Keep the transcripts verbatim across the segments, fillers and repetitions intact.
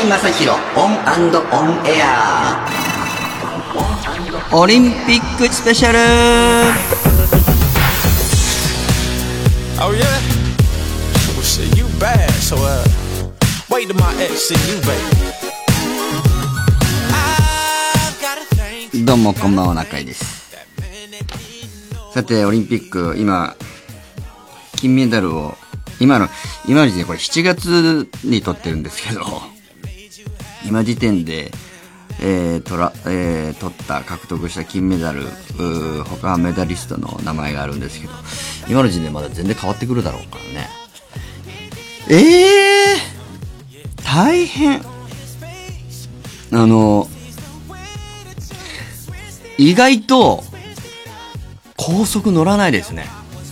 井正広オン&オンエアオリンピックスペシャル。 Oh yeah? Well shit, you bad. So uh, wait till my ex see you, baby. どうもこんばんは、中井です。さて、オリンピック今金メダルを今の今の時点でこれしちがつに取ってるんですけど、今時点でえー、とら、えー、取った獲得した金メダル他メダリストの名前があるんですけど、今の時点でまだ全然変わってくるだろうからね。えー、大変。あの意外と高速乗らないですね。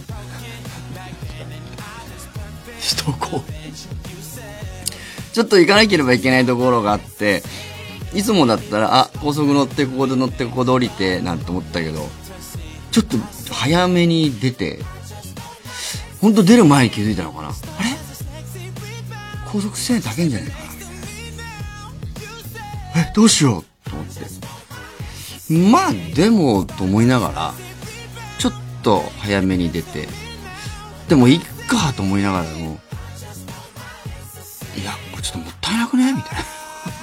首都高ちょっと行かなければいけないところがあって、いつもだったら、あ、高速乗ってここで乗ってここで降りてなんて思ったけど、ちょっと早めに出て、ほんと出る前に気づいたのかな。あれ高速せんえん高いんじゃないかなみたいな。え、どうしようと思って。まあでもと思いながらちょっと早めに出て、でもいっかと思いながらも、いやこれちょっともったいなくねみたいな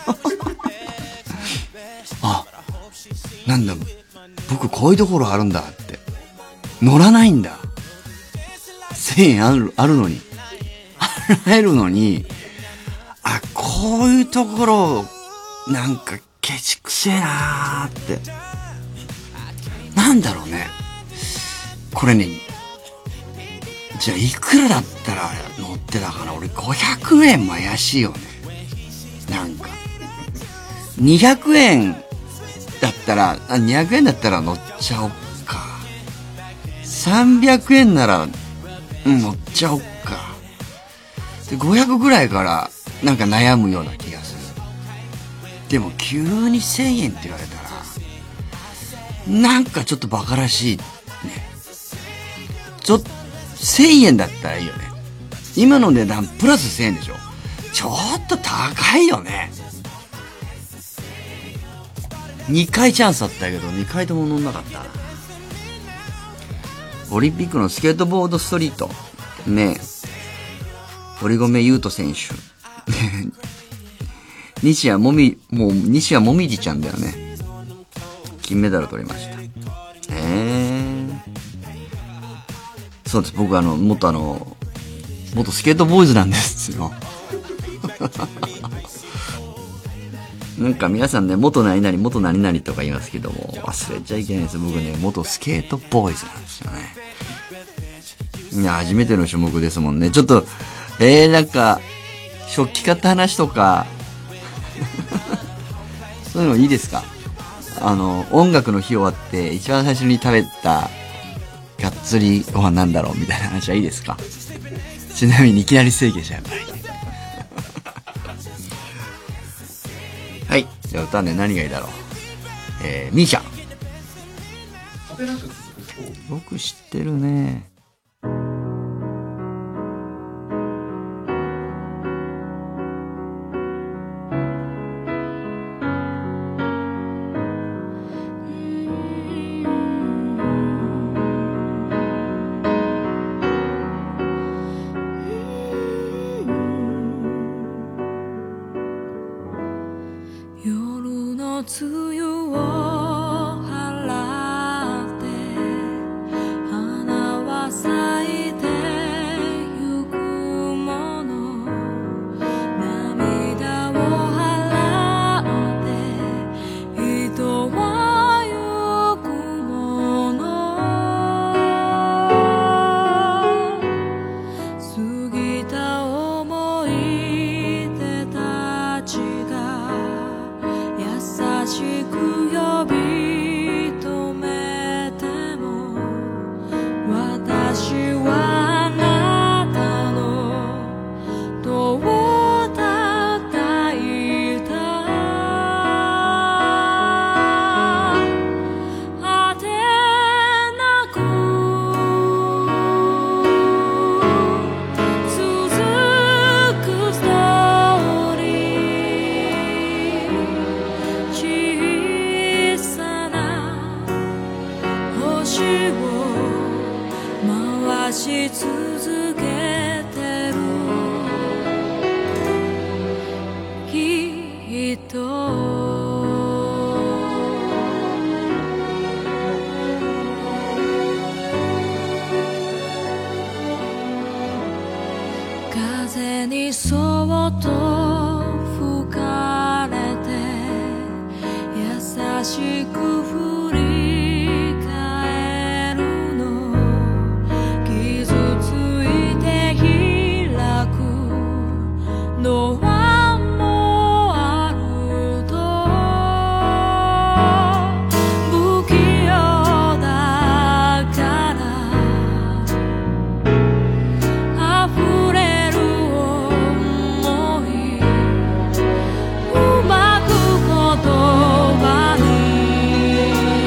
あ、なんだ僕こういうところあるんだって、乗らないんだ、せんえんある、あるのに払えるのに、あ、こういうところなんかケチくせえなーって。なんだろうね、これね、じゃあいくらだったら乗ってたかな。俺ごひゃくえんも怪しいよね。なんかにひゃくえんだったら、あ、にひゃくえんだったら乗っちゃおっか。さんびゃくえんなら、うん、乗っちゃおっか。でごひゃくぐらいからなんか悩むような気がする。でも急にせんえんって言われたらなんかちょっとバカらしいね。ちょっとせんえんだったらいいよね。今の値段プラスせんえんでしょ。ちょっと高いよね。にかいチャンスあったけどにかいとも乗んなかったな。オリンピックのスケートボードストリートね、堀米雄斗選手西矢もみ、もう西矢もみじちゃんだよね。金メダル取りました。えー、そうです。僕あの元あの元スケートボーイズなんですよなんか皆さんね、元何々元何々とか言いますけども、忘れちゃいけないです。僕ね、元スケートボーイズなんですよね。いや、初めての種目ですもんね。ちょっとえー、なんか食器買った話とかそういうのいいですか。あの音楽の日終わって一番最初に食べたがっつりご飯なんだろうみたいな話はいいですか。ちなみにいきなり整形しちゃうからはい、じゃあ歌ね、何がいいだろう。えー、ミーシャ。よく知ってるね。 梅雨を払って花は探し続けてるきっと風にそっと吹かれて優しく振り返るの傷ついて開くのはもうあると不器用だから溢れる想いうまく言葉に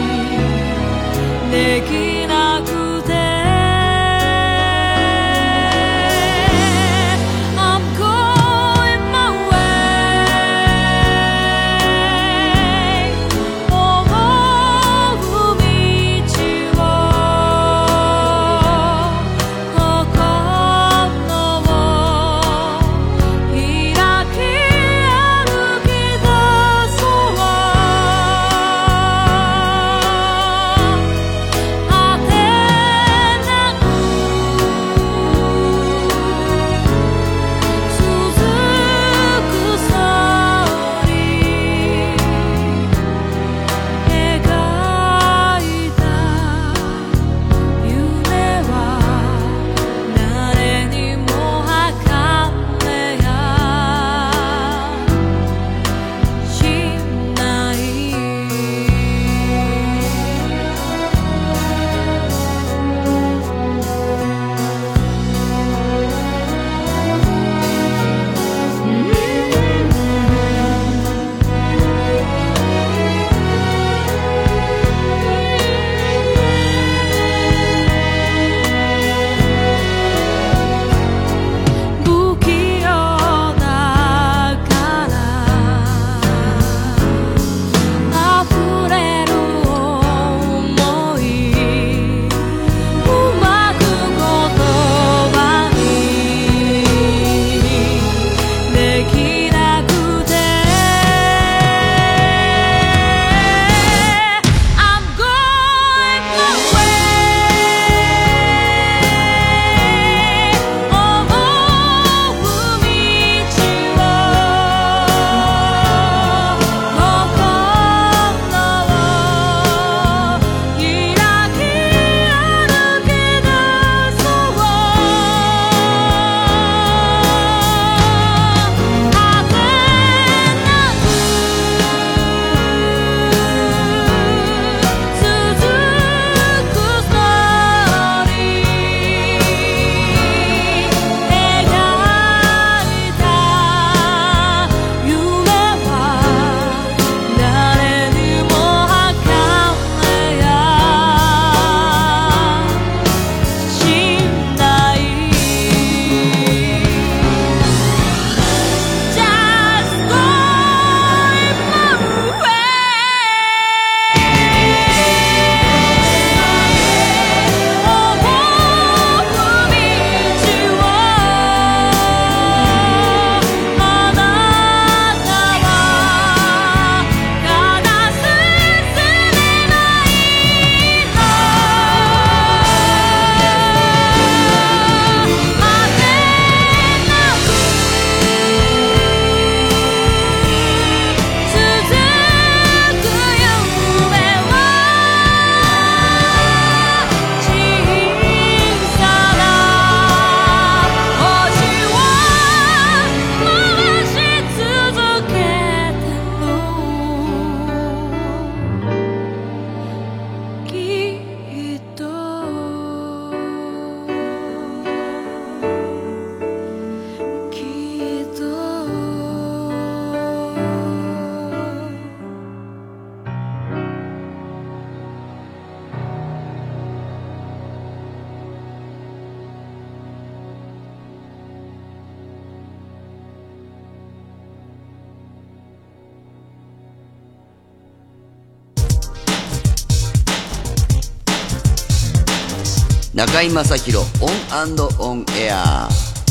中井正広オン&オンエア。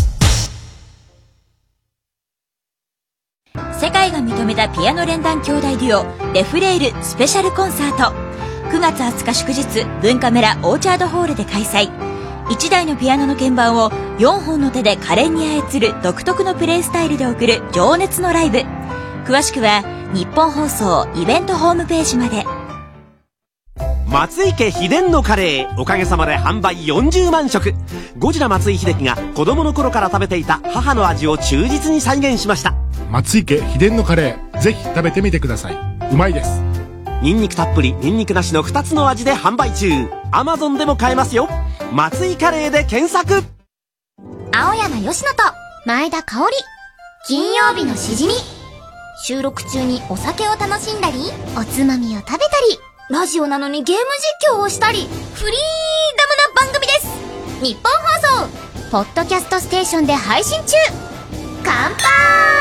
世界が認めたピアノ連弾兄弟デュオレフレイルスペシャルコンサート、くがつはつか祝日、文化村オーチャードホールで開催。いちだいのピアノの鍵盤をよんほんの手で可憐に操る独特のプレイスタイルで送る情熱のライブ。詳しくは日本放送イベントホームページまで。 松井家秘伝のカレー、おかげさまで販売よんじゅうまんしょく。ゴジラ松井秀喜が子供の頃から食べていた母の味を忠実に再現しました。 松井家秘伝のカレー、ぜひ食べてみてください。うまいです。 ニンニクたっぷりニンニクなしのふたつの味で販売中。 アマゾン でも買えますよ。松井カレーで検索。 青山佳乃と前田香織、金曜日のしじみ。収録中にお酒を楽しんだり、おつまみを食べたり、ラジオなのにゲーム実況をしたり、フリーダムな番組です。日本放送ポッドキャストステーションで配信中。乾杯。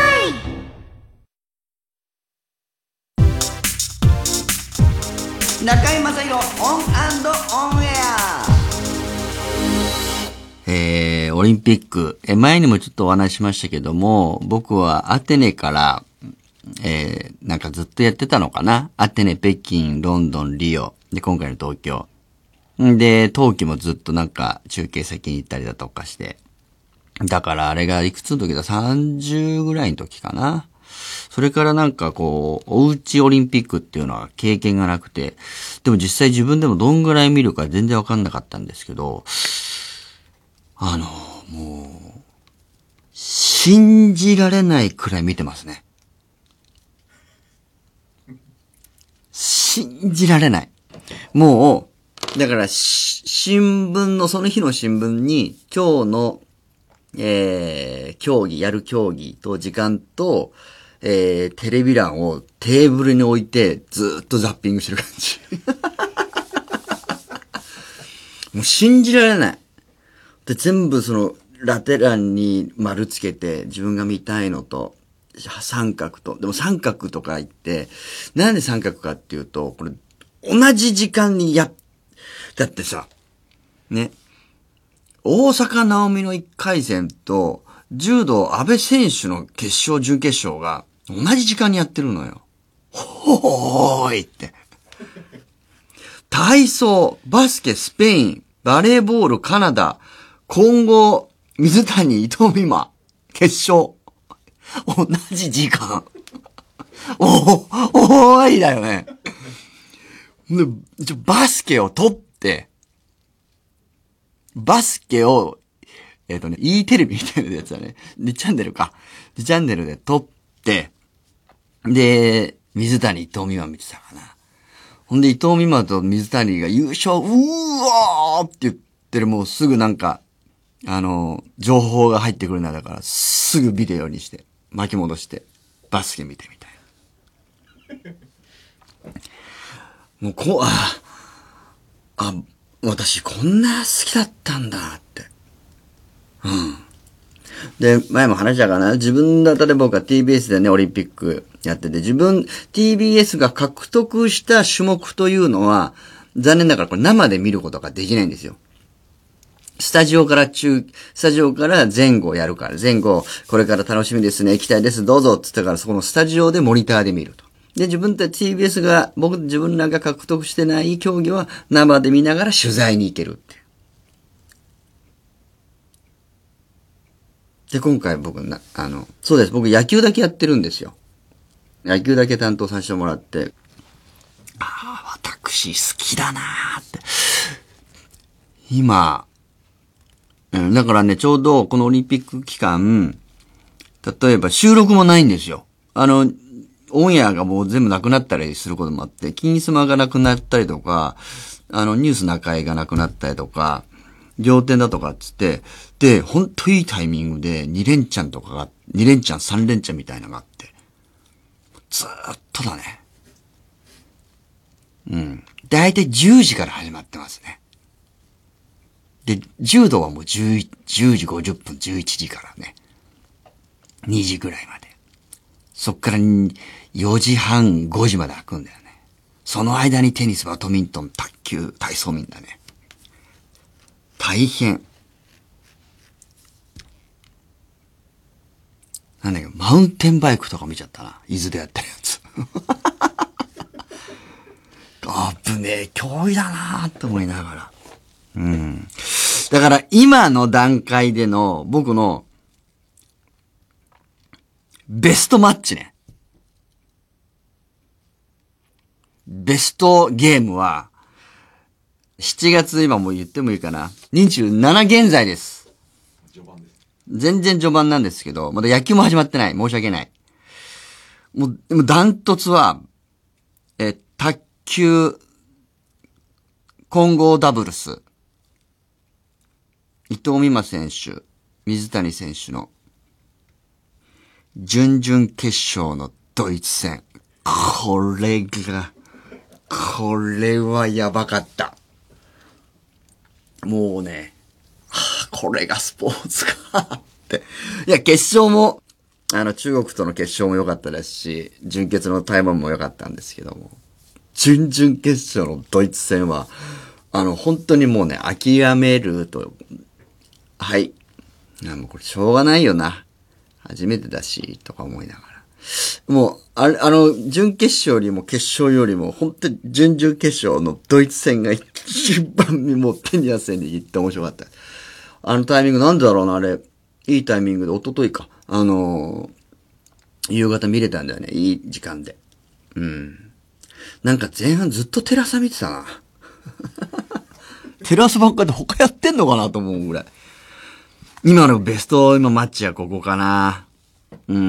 中井正広オン&オンエア。 えー、オリンピック、え、前にもちょっとお話ししましたけども、僕はアテネから、えー、なんかずっとやってたのかな。アテネ、北京、ロンドン、リオ。で、今回の東京。んで、冬季もずっとなんか中継先に行ったりだとかして。だからあれがいくつの時だ ?さんじゅう ぐらいの時かな。それからなんかこう、おうちオリンピックっていうのは経験がなくて、でも実際自分でもどんぐらい見るか全然わかんなかったんですけど、あの、もう、信じられないくらい見てますね。信じられない。もう、だから、新聞の、その日の新聞に、今日の、えー、競技、やる競技と時間と、えー、テレビ欄をテーブルに置いて、ずーっとザッピングしてる感じ。もう信じられない。で、全部その、ラテ欄に丸つけて、自分が見たいのと、三角と。でも三角とか言って、なんで三角かっていうと、これ、同じ時間にや、だってさ、ね、大坂なおみの一回戦と、柔道安倍選手の決勝、準決勝が、同じ時間にやってるのよ。ほーいって。体操、バスケ、スペイン、バレーボール、カナダ、混合、水谷、伊藤美誠、決勝。同じ時間。おー、おーいだよね。で、バスケを撮って、バスケを、えっとね、E テレビみたいなやつだね。にチャンネルか。にチャンネルで撮って、で、水谷、伊藤美誠見てたかな。ほんで、伊藤美誠と水谷が優勝、うーわーって言ってる、もうすぐなんか、あの、情報が入ってくるなだから、すぐビデオにして、巻き戻して、バスケ見てみたいな。もうこう、あ、あ、私こんな好きだったんだって。うん。で、前も話したかな。自分だったら僕は ティービーエス でね、オリンピックやってて、自分、ティービーエス が獲得した種目というのは、残念ながらこれ生で見ることができないんですよ。スタジオから中、スタジオから前後やるから、前後、これから楽しみですね、行きたいです、どうぞって言ったから、そこのスタジオでモニターで見ると。で、自分たち ティービーエス が、僕、自分らが獲得してない競技は生で見ながら取材に行けるっていう。で、今回僕な、あの、そうです、僕野球だけやってるんですよ。野球だけ担当させてもらって、ああ、私好きだなーって。今、だからね、ちょうどこのオリンピック期間、例えば収録もないんですよ。あの、オンエアがもう全部なくなったりすることもあって、金スマがなくなったりとか、あの、ニュース中井がなくなったりとか、仰天だとかっつって、で、ほんといいタイミングでに連チャンとかが、に連チャン、さん連チャンみたいなのがあって、ずーっとだね。うん。だいたいじゅうじから始まってますね。で、柔道はもうじゅうじごじゅっぷん、じゅういちじからね。にじぐらいまで。そっからよじはん、ごじまで開くんだよね。その間にテニス、バドミントン、卓球、体操みんなね。 大変。なんだっけ、マウンテンバイクとか見ちゃったな。伊豆でやってるやつ。あぶねえ、脅威だなぁと思いながら。うん。だから今の段階での僕のベストマッチね。ベストゲームは、しちがつ今もう言ってもいいかな。にじゅうなな現在です。全然序盤なんですけど、まだ野球も始まってない。申し訳ない。もう、でもダントツは、え、卓球、混合ダブルス、伊藤美誠選手、水谷選手の、準々決勝のドイツ戦。これが、これはやばかった。もうね、はあ、これがスポーツかって。いや、決勝も、あの、中国との決勝も良かったですし、準決の台湾も良かったんですけども、準々決勝のドイツ戦は、あの、本当にもうね、諦めると、はい。もうこれしょうがないよな。初めてだし、とか思いながら。もう、あれ、あの、準決勝よりも決勝よりも、本当に準々決勝のドイツ戦が一番にもう手に汗に行って面白かった。あのタイミングなんでだろうな、あれ。いいタイミングで、一昨日か。あのー、夕方見れたんだよね。いい時間で。うん。なんか前半ずっとテラサ見てたな。テラスばっかりで他やってんのかなと思うぐらい。今のベスト今マッチはここかな。うん。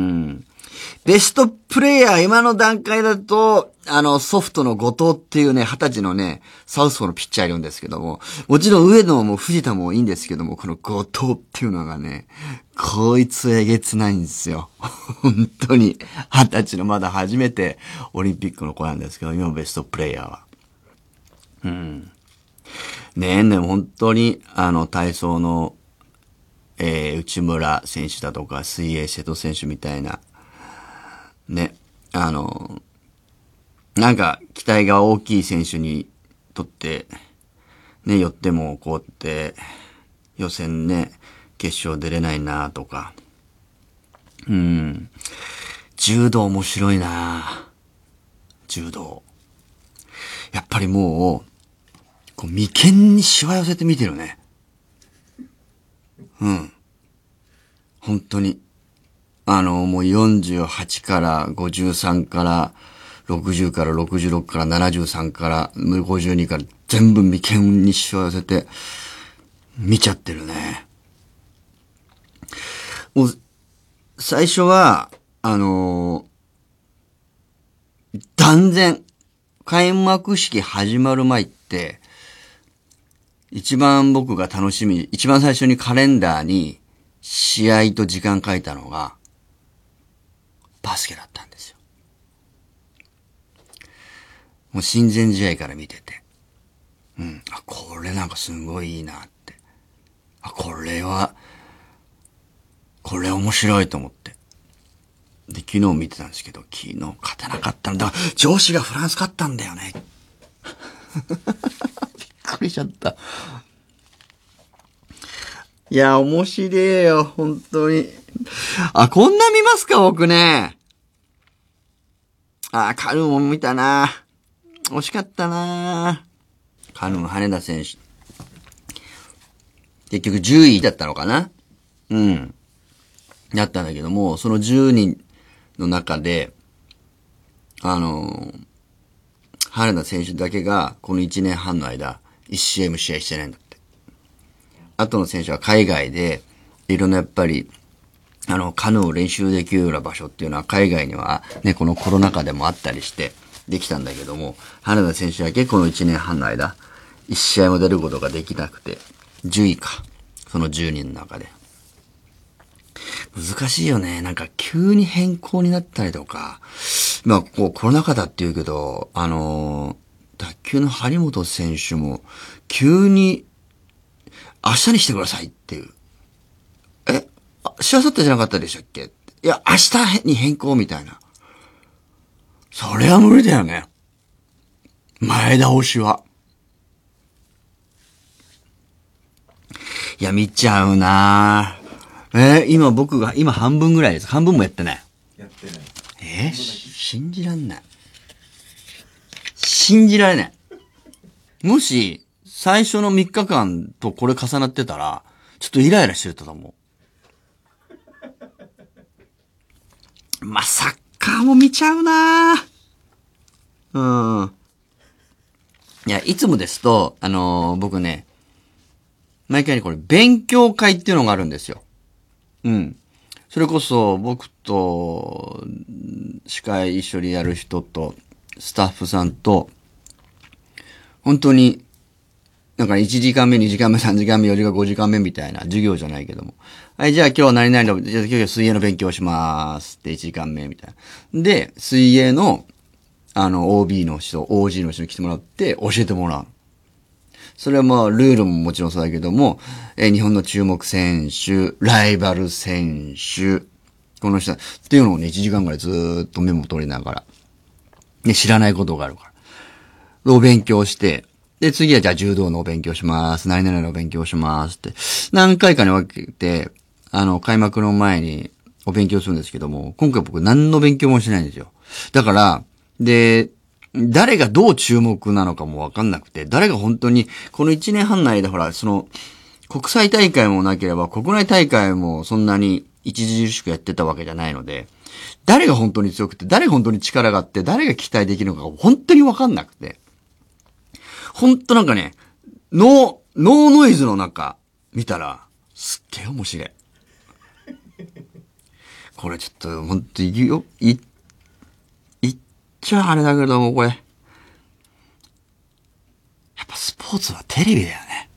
ベストプレイヤー今の段階だと、あの、ソフトの後藤っていうね、二十歳のね、サウスポーのピッチャーいるんですけども、もちろん上野も藤田もいいんですけども、この後藤っていうのがね、こいつえげつないんですよ。本当に。二十歳のまだ初めてオリンピックの子なんですけど、今のベストプレイヤーは。うん。ねえね、本当に、あの、体操の、えー、内村選手だとか、水泳瀬戸選手みたいな、ね、あの、なんか、期待が大きい選手にとって、ね、よっても、こうやって、予選ね、決勝出れないなとか、うん、柔道面白いな柔道。やっぱりもう、こう眉間にしわ寄せて見てるね。うん。本当に。あの、もうよんじゅうはちからごじゅうさんからろくじゅうからろくじゅうろくからななじゅうさんからごじゅうにから全部眉間にしわ寄せて見ちゃってるね。もう、最初は、あのー、断然、開幕式始まる前って、一番僕が楽しみ、一番最初にカレンダーに試合と時間書いたのがバスケだったんですよ。もう親善試合から見てて。うん。あ、これなんかすごいいいなって。あ、これは、これ面白いと思って。で、昨日見てたんですけど、昨日勝てなかったんだ。上司がフランス勝ったんだよね。びっくりしちゃった。いや、面白いよ、本当に。あ、こんな見ますか、僕ね。あ、カヌーも見たな。惜しかったな。カヌー、羽田選手。結局じゅういだったのかな。うん。だったんだけども、そのじゅうにんの中で、あの、羽田選手だけが、このいちねんはんの間、いち試合も試合してないんだって。あとの選手は海外で、いろんなやっぱり、あの、カヌーを練習できるような場所っていうのは海外にはね、このコロナ禍でもあったりしてできたんだけども、羽田選手だけこのいちねんはんの間、いち試合も出ることができなくて、じゅういか。そのじゅうにんの中で。難しいよね。なんか急に変更になったりとか、まあ、こうコロナ禍だって言うけど、あのー、卓球の張本選手も、急に、明日にしてくださいっていう。えしあさってじゃなかったでしたっけ？いや、明日に変更みたいな。それは無理だよね。前倒しは。 いや、見ちゃうなぁ。えー、今僕が、今半分ぐらいです。半分もやってない。 やってない。 えー、信じらんない。信じられない。もし、最初のみっかかんとこれ重なってたら、ちょっとイライラしてたと思う。まあ、サッカーも見ちゃうなぁ。うん。いや、いつもですと、あのー、僕ね、毎回ね、これ、勉強会っていうのがあるんですよ。うん。それこそ、僕と、司会一緒にやる人と、スタッフさんと、本当に、なんかいちじかんめ、にじかんめ、さんじかんめ、よじかんめ、ごじかんめみたいな授業じゃないけども。はい、じゃあ今日何々の、じゃあ今日水泳の勉強しまーすっていちじかんめみたいな。で、水泳の、あの、オービー の人、オージー の人に来てもらって教えてもらう。それはまあ、ルールももちろんそうだけども、え、日本の注目選手、ライバル選手、この人、っていうのをね、いちじかんぐらいずーっとメモ取りながら、ね、知らないことがあるから。お勉強して、で、次はじゃあ柔道のお勉強します。何々のお勉強しますって。何回かに分けて、あの、開幕の前にお勉強するんですけども、今回僕何の勉強もしないんですよ。だから、で、誰がどう注目なのかも分かんなくて、誰が本当に、このいちねんはんの間、ほら、その、国際大会もなければ、国内大会もそんなに著しくやってたわけじゃないので、誰が本当に強くて、誰が本当に力があって、誰が期待できるのか本当に分かんなくて。ほんとなんかね、ノー、ノーノイズの中、見たら、すっげえ面白い。これちょっと、ほんと、いよ、い、いっちゃあれだけども、これ。やっぱスポーツはテレビだよね。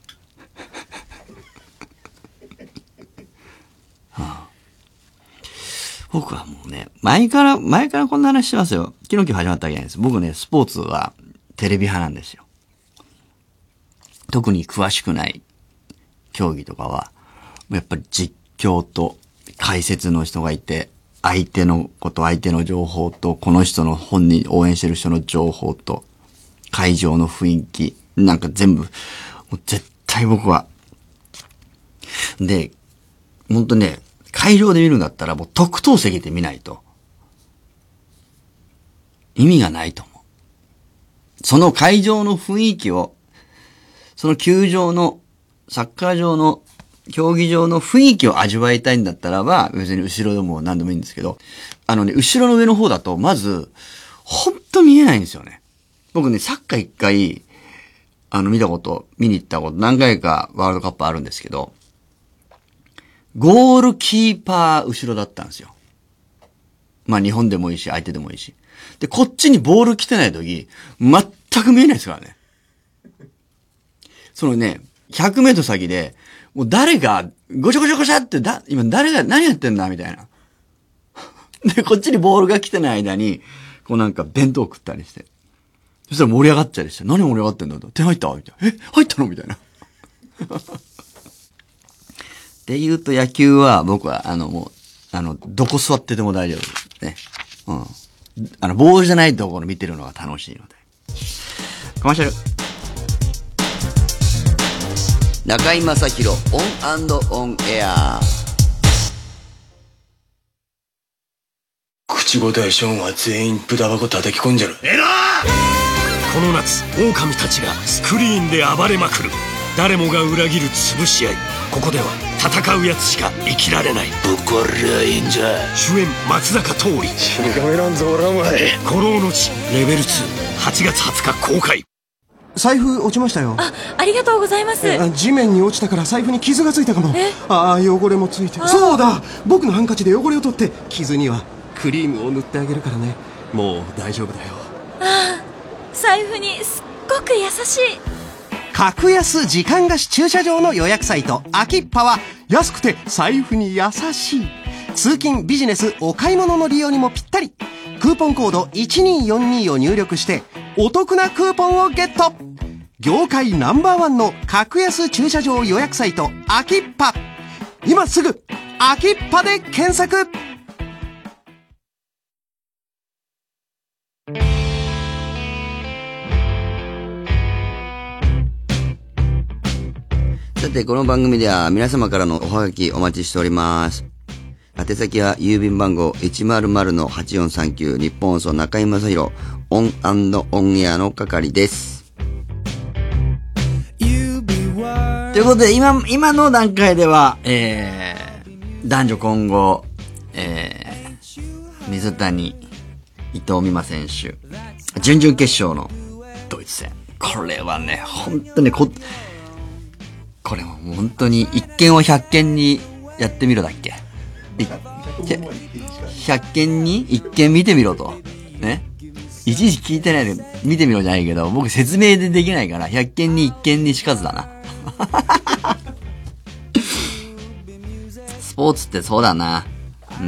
はあ、僕はもうね、前から、前からこんな話してますよ。昨日今日始まったわけじゃないです。僕ね、スポーツはテレビ派なんですよ。特に詳しくない競技とかは、やっぱり実況と解説の人がいて、相手のこと、相手の情報と、この人の本人、応援してる人の情報と、会場の雰囲気、なんか全部、もう絶対僕は。で、ほんとね、会場で見るんだったらもう特等席で見ないと、意味がないと思う。その会場の雰囲気を、その球場の、サッカー場の、競技場の雰囲気を味わいたいんだったらば、別に後ろでも何でもいいんですけど、あのね、後ろの上の方だと、まず、ほんと見えないんですよね。僕ね、サッカー一回、あの、見たこと、見に行ったこと、何回かワールドカップあるんですけど、ゴールキーパー後ろだったんですよ。まあ日本でもいいし、相手でもいいし。で、こっちにボール来てないとき、全く見えないですからね。そのね、ひゃくメートル先で、もう誰が、ごしゃごしゃごしゃって、だ、今誰が何やってんだみたいな。で、こっちにボールが来てない間に、こうなんか弁当食ったりして。そしたら盛り上がっちゃりして、何盛り上がってんだと。手入ったみたいな。え入ったのみたいな。って言うと野球は、僕は、あの、もう、あの、どこ座ってても大丈夫ですね。うん。あの、ボールじゃないところ見てるのが楽しいので。コマーシャル。 中居正広オン&オンエア。 口答えションは全員ブタ箱叩き込んじゃる。 えらーこの夏狼たちがスクリーンで暴れまくる。誰もが裏切る潰し合い。ここでは戦うやつしか生きられない。 ぶっ壊れりゃいいんじゃ。 主演松坂桃李。 死にかめらんぞ俺はお前。 孤狼の地レベルツーはちがつはつか公開。 財布落ちましたよ。 あ、ありがとうございます。 地面に落ちたから財布に傷がついたかも。ああ、汚れもついて。そうだ、僕のハンカチで汚れを取って傷にはクリームを塗ってあげるからね。もう大丈夫だよ。 ああ、財布にすっごく優しい。 格安時間貸し駐車場の予約サイトアキッパは安くて財布に優しい。通勤ビジネスお買い物の利用にもぴったり。クーポンコードいちにーよんにーを入力してお得なクーポンをゲット。業界ナンバーワンの格安駐車場予約サイトアキッパ。今すぐアキッパで検索。 さて、この番組では皆様からのおはがきお待ちしております。宛先は郵便番号 いちまるまるのはちよんさんきゅう 日本放送中居正広オン&オンエアの係です。ということで、今、今の段階では、えー、男女混合、えー、水谷、伊藤美誠選手、準々決勝のドイツ戦。これはね、本当にこ、これも本当に一件を百件にやってみろだっけ？百件に一件見てみろと。ね。いちいち聞いてないで見てみろじゃないけど、僕説明でできないから、百件に一件にしかずだな。スポーツってそうだな。うん。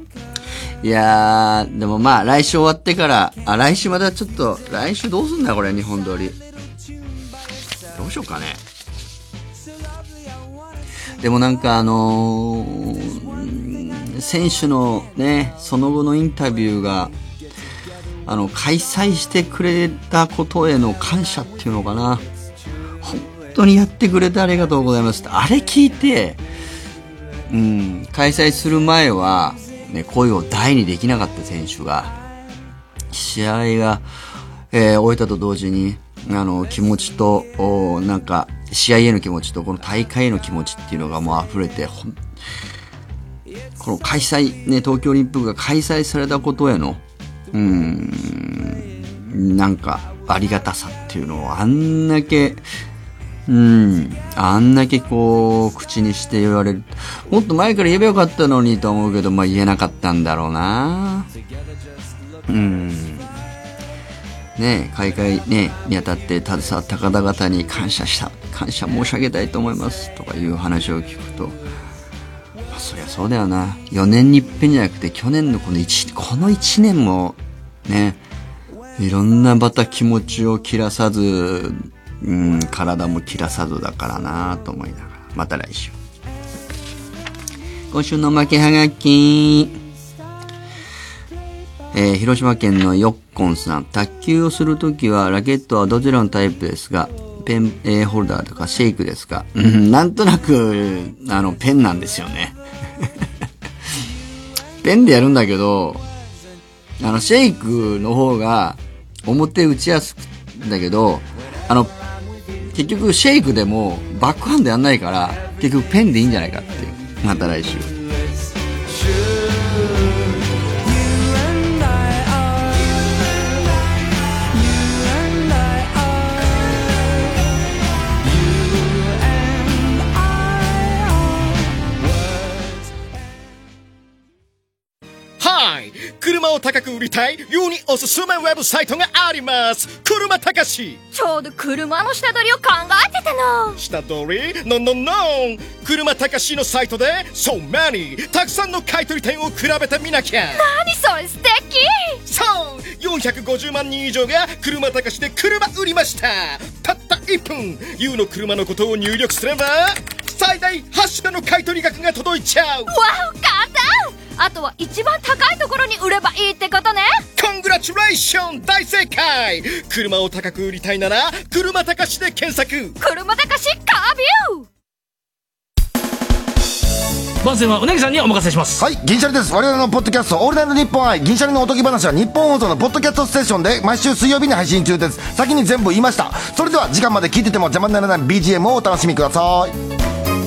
いやー、でもまあ来週終わってから、あ、来週またちょっと、来週どうすんだこれ、日本撮り。どうしようかね。でもなんかあのー、選手のね、その後のインタビューが、あの、開催してくれたことへの感謝っていうのかな。本当にやってくれてありがとうございますって。あれ聞いて、うん、開催する前は、ね、声を大にできなかった選手が、試合が、えー、終えたと同時に、あの、気持ちと、おなんか、試合への気持ちと、この大会への気持ちっていうのがもう溢れて、ほんこの開催、ね、東京オリンピックが開催されたことへの、うーん、なんか、ありがたさっていうのをあんだけ、うん、あんだけこう、口にして言われる。もっと前から言えばよかったのにと思うけど、まあ言えなかったんだろうな。うん。ね、開会ね、にあたって携わった方々に感謝した、感謝申し上げたいと思いますとかいう話を聞くと、まあ、そりゃそうだよな。よねんに一遍じゃなくて、去年のこの一、この一年も、ね、いろんなまた気持ちを切らさず、うん、体も切らさずだからなと思いながら、また来週。今週の負けはがき、えー、広島県のよっこんさん。卓球をするときはラケットはどちらのタイプですが、ペン、えー、ホルダーとかシェイクですか？うん、なんとなく、あの、ペンなんですよね。ペンでやるんだけど、あの、シェイクの方が表打ちやすくんだけど、あの、結局シェイクでもバックハンドやんないから、結局ペンでいいんじゃないかっていう。また来週。 車を高く売りたい世におすすめウェブサイトがあります。車高し。 ちょうど車の下取りを考えてたの。 下取り ?No no no。車高しのサイトで So many たくさんの買取店を比べてみなきゃ。 何それ素敵。 そうよんひゃくごじゅうまんにん以上が車高しで車売りました。たったいっぷん ユー の車のことを入力すれば最大はち種の買取額が届いちゃう。 わお簡単。あとは一番高いところに売ればいいってことね。 コングラチュレーション大正解。車を高く売りたいなら車高しで検索。 車高しカービュー。 番宣はうなぎさんにお任せします。 はい、銀シャリです。我々のポッドキャストオールナイトニッポン愛銀シャリのおとぎ話は日本放送のポッドキャストステーションで毎週水曜日に配信中です。先に全部言いました。それでは時間まで聞いてても邪魔にならない ビージーエム をお楽しみください。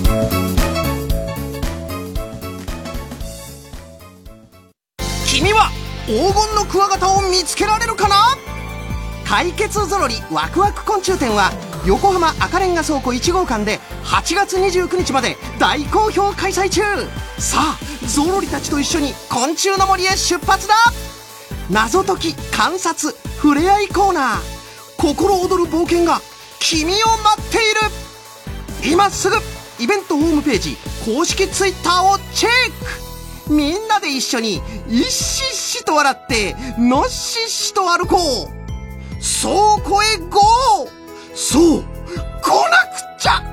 君は黄金のクワガタを見つけられるかな。解決ぞろりワクワク昆虫展は横浜赤レンガ倉庫いち号館ではちがつにじゅうくにちまで大好評開催中。さあゾロリたちと一緒に昆虫の森へ出発だ。謎解き観察ふれあいコーナー、心躍る冒険が君を待っている。今すぐイベントホームページ公式ツイッターをチェック。みんなで一緒にいっしっしと笑ってのっしっしと歩こう。そうこへゴー。そう来なくちゃ。